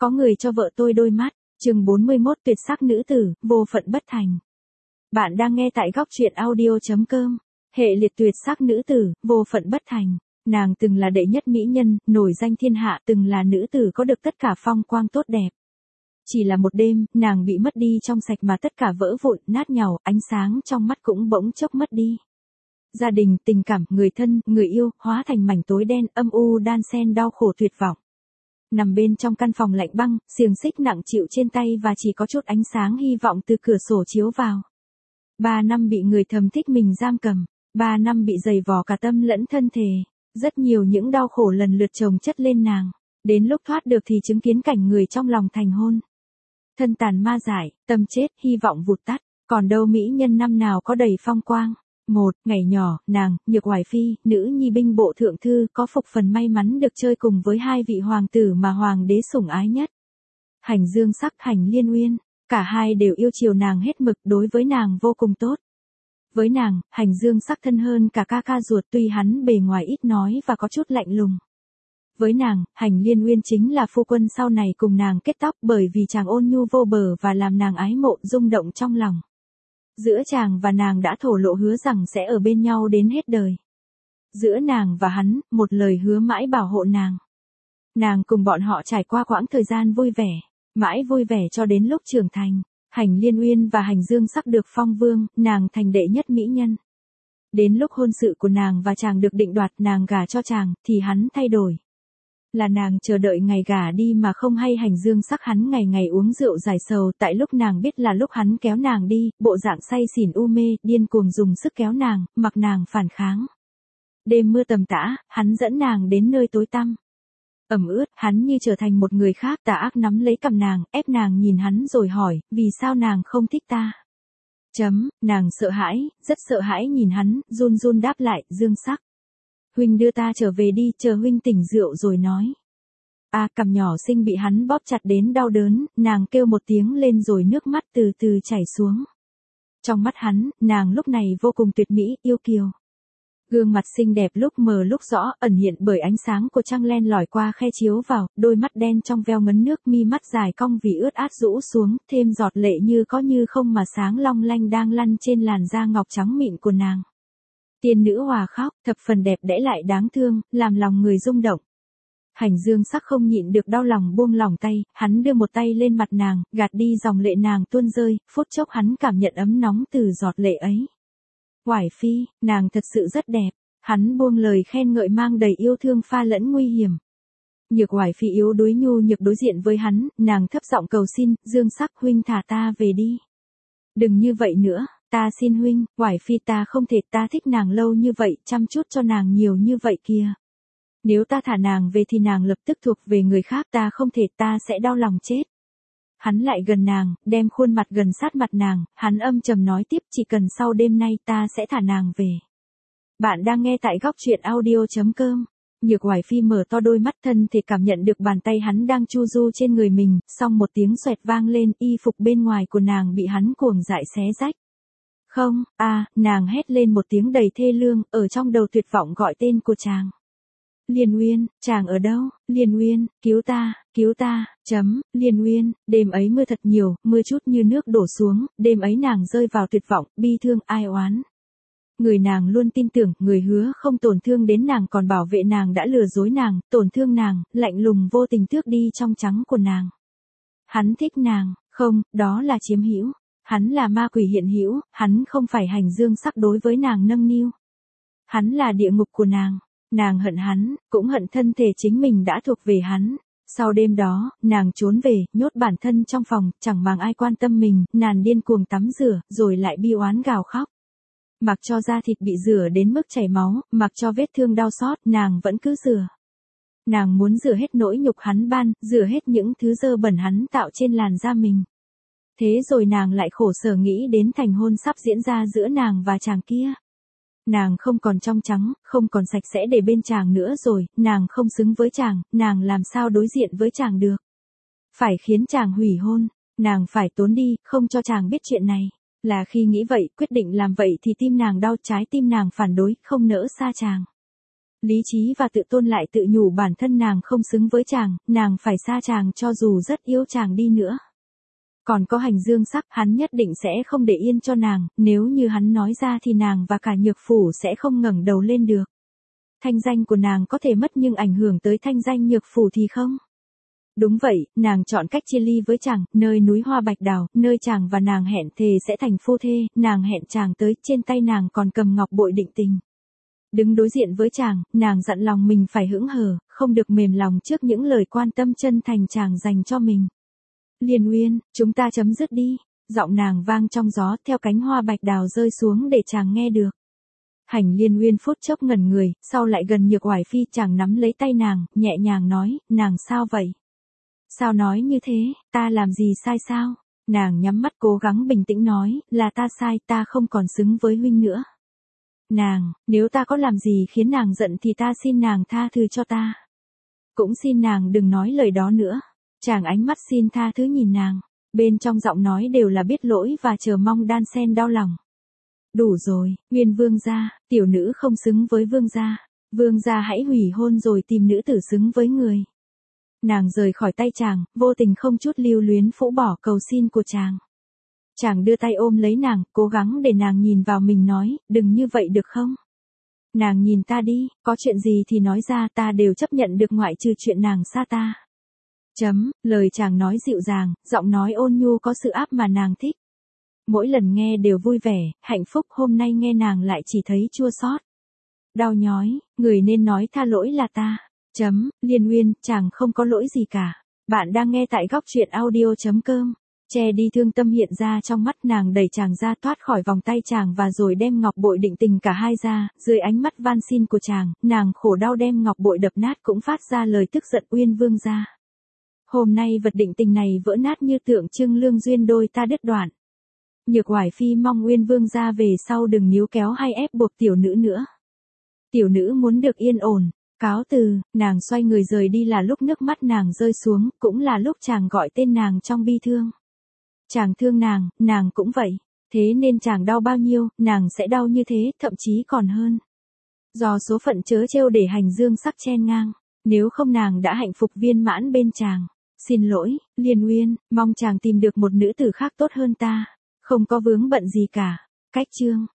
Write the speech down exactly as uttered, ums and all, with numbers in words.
Có người cho vợ tôi đôi mắt. Chương bốn mươi mốt tuyệt sắc nữ tử, vô phận bất thành. Bạn đang nghe tại góc truyện audio chấm com. Hệ liệt tuyệt sắc nữ tử, vô phận bất thành. Nàng từng là đệ nhất mỹ nhân, nổi danh thiên hạ, từng là nữ tử có được tất cả phong quang tốt đẹp. Chỉ là một đêm, nàng bị mất đi trong sạch mà tất cả vỡ vụn, nát nhàu, ánh sáng trong mắt cũng bỗng chốc mất đi. Gia đình, tình cảm, người thân, người yêu, hóa thành mảnh tối đen, âm u đan xen đau khổ tuyệt vọng. Nằm bên trong căn phòng lạnh băng, xiềng xích nặng chịu trên tay và chỉ có chút ánh sáng hy vọng từ cửa sổ chiếu vào. Ba năm bị người thầm thích mình giam cầm, ba năm bị giày vò cả tâm lẫn thân thể, rất nhiều những đau khổ lần lượt chồng chất lên nàng. Đến lúc thoát được thì chứng kiến cảnh người trong lòng thành hôn. Thân tàn ma dại, tâm chết, hy vọng vụt tắt, còn đâu mỹ nhân năm nào có đầy phong quang. Một, ngày nhỏ, nàng, Nhược Hoài Phi, nữ nhi binh bộ thượng thư, có phục phần may mắn được chơi cùng với hai vị hoàng tử mà hoàng đế sủng ái nhất. Hành Dương Sắc, Hành Liên Uyên, cả hai đều yêu chiều nàng hết mực, đối với nàng vô cùng tốt. Với nàng, Hành Dương Sắc thân hơn cả ca ca ruột, tuy hắn bề ngoài ít nói và có chút lạnh lùng. Với nàng, Hành Liên Uyên chính là phu quân sau này cùng nàng kết tóc, bởi vì chàng ôn nhu vô bờ và làm nàng ái mộ rung động trong lòng. Giữa chàng và nàng đã thổ lộ hứa rằng sẽ ở bên nhau đến hết đời. Giữa nàng và hắn, một lời hứa mãi bảo hộ nàng. Nàng cùng bọn họ trải qua quãng thời gian vui vẻ, mãi vui vẻ cho đến lúc trưởng thành. Hành Liên Uyên và Hành Dương Sắc được phong vương, nàng thành đệ nhất mỹ nhân. Đến lúc hôn sự của nàng và chàng được định đoạt, nàng gả cho chàng, thì hắn thay đổi. Là nàng chờ đợi ngày gả đi mà không hay Hành Dương Sắc hắn ngày ngày uống rượu giải sầu, tại lúc nàng biết là lúc hắn kéo nàng đi, bộ dạng say xỉn u mê, điên cuồng dùng sức kéo nàng, mặc nàng phản kháng. Đêm mưa tầm tã, hắn dẫn nàng đến nơi tối tăm. Ẩm ướt, hắn như trở thành một người khác, tà ác nắm lấy cằm nàng, ép nàng nhìn hắn rồi hỏi, vì sao nàng không thích ta? Chấm, nàng sợ hãi, rất sợ hãi nhìn hắn, run run đáp lại, Dương Sắc. Huynh đưa ta trở về đi, chờ huynh tỉnh rượu rồi nói. A à, cằm nhỏ xinh bị hắn bóp chặt đến đau đớn, nàng kêu một tiếng lên rồi nước mắt từ từ chảy xuống. Trong mắt hắn, nàng lúc này vô cùng tuyệt mỹ, yêu kiều. Gương mặt xinh đẹp lúc mờ lúc rõ, ẩn hiện bởi ánh sáng của trăng len lỏi qua khe chiếu vào, đôi mắt đen trong veo ngấn nước, mi mắt dài cong vì ướt át rũ xuống, thêm giọt lệ như có như không mà sáng long lanh đang lăn trên làn da ngọc trắng mịn của nàng. Tiên nữ hòa khóc, thập phần đẹp đẽ lại đáng thương, làm lòng người rung động. Hành Dương Sắc không nhịn được đau lòng buông lòng tay, hắn đưa một tay lên mặt nàng, gạt đi dòng lệ nàng tuôn rơi, phút chốc hắn cảm nhận ấm nóng từ giọt lệ ấy. Hoài Phi, nàng thật sự rất đẹp, hắn buông lời khen ngợi mang đầy yêu thương pha lẫn nguy hiểm. Nhược Hoài Phi yếu đuối nhu nhược đối diện với hắn, nàng thấp giọng cầu xin, Dương Sắc huynh thả ta về đi. Đừng như vậy nữa. Ta xin huynh, Hoài Phi ta không thể, ta thích nàng lâu như vậy, chăm chút cho nàng nhiều như vậy kìa. Nếu ta thả nàng về thì nàng lập tức thuộc về người khác, ta không thể, ta sẽ đau lòng chết. Hắn lại gần nàng, đem khuôn mặt gần sát mặt nàng, hắn âm trầm nói tiếp, chỉ cần sau đêm nay ta sẽ thả nàng về. Bạn đang nghe tại góc truyện audio chấm com. Nhược Hoài Phi mở to đôi mắt, thân thể cảm nhận được bàn tay hắn đang chu du trên người mình, song một tiếng xoẹt vang lên, y phục bên ngoài của nàng bị hắn cuồng dại xé rách. Không, a à, nàng hét lên một tiếng đầy thê lương, ở trong đầu tuyệt vọng gọi tên của chàng. Liên Uyên, chàng ở đâu? Liên Uyên, cứu ta, cứu ta, chấm, Liên Uyên, đêm ấy mưa thật nhiều, mưa chút như nước đổ xuống, đêm ấy nàng rơi vào tuyệt vọng, bi thương, ai oán. Người nàng luôn tin tưởng, người hứa không tổn thương đến nàng còn bảo vệ nàng đã lừa dối nàng, tổn thương nàng, lạnh lùng vô tình tước đi trong trắng của nàng. Hắn thích nàng, không, đó là chiếm hữu. Hắn là ma quỷ hiện hữu, hắn không phải Hành Dương Sắc đối với nàng nâng niu. Hắn là địa ngục của nàng, nàng hận hắn, cũng hận thân thể chính mình đã thuộc về hắn. Sau đêm đó, nàng trốn về, nhốt bản thân trong phòng, chẳng màng ai quan tâm mình, nàng điên cuồng tắm rửa, rồi lại bi oán gào khóc. Mặc cho da thịt bị rửa đến mức chảy máu, mặc cho vết thương đau xót, nàng vẫn cứ rửa. Nàng muốn rửa hết nỗi nhục hắn ban, rửa hết những thứ dơ bẩn hắn tạo trên làn da mình. Thế rồi nàng lại khổ sở nghĩ đến thành hôn sắp diễn ra giữa nàng và chàng kia. Nàng không còn trong trắng, không còn sạch sẽ để bên chàng nữa rồi, nàng không xứng với chàng, nàng làm sao đối diện với chàng được. Phải khiến chàng hủy hôn, nàng phải trốn đi, không cho chàng biết chuyện này. Là khi nghĩ vậy, quyết định làm vậy thì tim nàng đau, trái tim nàng phản đối, không nỡ xa chàng. Lý trí và tự tôn lại tự nhủ bản thân nàng không xứng với chàng, nàng phải xa chàng cho dù rất yêu chàng đi nữa. Còn có Hành Dương Sắc, hắn nhất định sẽ không để yên cho nàng, nếu như hắn nói ra thì nàng và cả Nhược Phủ sẽ không ngẩng đầu lên được. Thanh danh của nàng có thể mất nhưng ảnh hưởng tới thanh danh Nhược Phủ thì không. Đúng vậy, nàng chọn cách chia ly với chàng, nơi núi Hoa Bạch Đào, nơi chàng và nàng hẹn thề sẽ thành phu thê, nàng hẹn chàng tới, trên tay nàng còn cầm ngọc bội định tình. Đứng đối diện với chàng, nàng dặn lòng mình phải hững hờ, không được mềm lòng trước những lời quan tâm chân thành chàng dành cho mình. Liên Uyên, chúng ta chấm dứt đi, giọng nàng vang trong gió theo cánh hoa bạch đào rơi xuống để chàng nghe được. Hành Liên Uyên phút chốc ngẩn người, sau lại gần Nhược Hoài Phi, chàng nắm lấy tay nàng, nhẹ nhàng nói, nàng sao vậy? Sao nói như thế, ta làm gì sai sao? Nàng nhắm mắt cố gắng bình tĩnh nói, là ta sai, ta không còn xứng với huynh nữa. Nàng, nếu ta có làm gì khiến nàng giận thì ta xin nàng tha thứ cho ta. Cũng xin nàng đừng nói lời đó nữa. Chàng ánh mắt xin tha thứ nhìn nàng, bên trong giọng nói đều là biết lỗi và chờ mong đan xen đau lòng. Đủ rồi, Nguyên vương gia, tiểu nữ không xứng với vương gia. Vương gia hãy hủy hôn rồi tìm nữ tử xứng với người. Nàng rời khỏi tay chàng, vô tình không chút lưu luyến phũ bỏ cầu xin của chàng. Chàng đưa tay ôm lấy nàng, cố gắng để nàng nhìn vào mình nói, đừng như vậy được không? Nàng nhìn ta đi, có chuyện gì thì nói ra, ta đều chấp nhận được ngoại trừ chuyện nàng xa ta. Chấm, lời chàng nói dịu dàng, giọng nói ôn nhu có sự áp mà nàng thích. Mỗi lần nghe đều vui vẻ, hạnh phúc, hôm nay nghe nàng lại chỉ thấy chua xót. Đau nhói, người nên nói tha lỗi là ta. Chấm, Liên Uyên, chàng không có lỗi gì cả. Bạn đang nghe tại góc truyện audio.com. Che đi thương tâm hiện ra trong mắt, nàng đẩy chàng ra thoát khỏi vòng tay chàng và rồi đem ngọc bội định tình cả hai ra, dưới ánh mắt van xin của chàng, nàng khổ đau đem ngọc bội đập nát cũng phát ra lời tức giận, Uyên vương gia. Hôm nay vật định tình này vỡ nát như tượng trưng lương duyên đôi ta đứt đoạn. Nhược Hoài Phi mong Uyên vương gia về sau đừng níu kéo hay ép buộc tiểu nữ nữa. Tiểu nữ muốn được yên ổn. Cáo từ, nàng xoay người rời đi là lúc nước mắt nàng rơi xuống, cũng là lúc chàng gọi tên nàng trong bi thương. Chàng thương nàng, nàng cũng vậy. Thế nên chàng đau bao nhiêu, nàng sẽ đau như thế, thậm chí còn hơn. Do số phận trớ trêu để Hành Dương Sắc chen ngang. Nếu không nàng đã hạnh phúc viên mãn bên chàng. Xin lỗi, Liên Uyên, mong chàng tìm được một nữ tử khác tốt hơn ta. Không có vướng bận gì cả. Cách chương.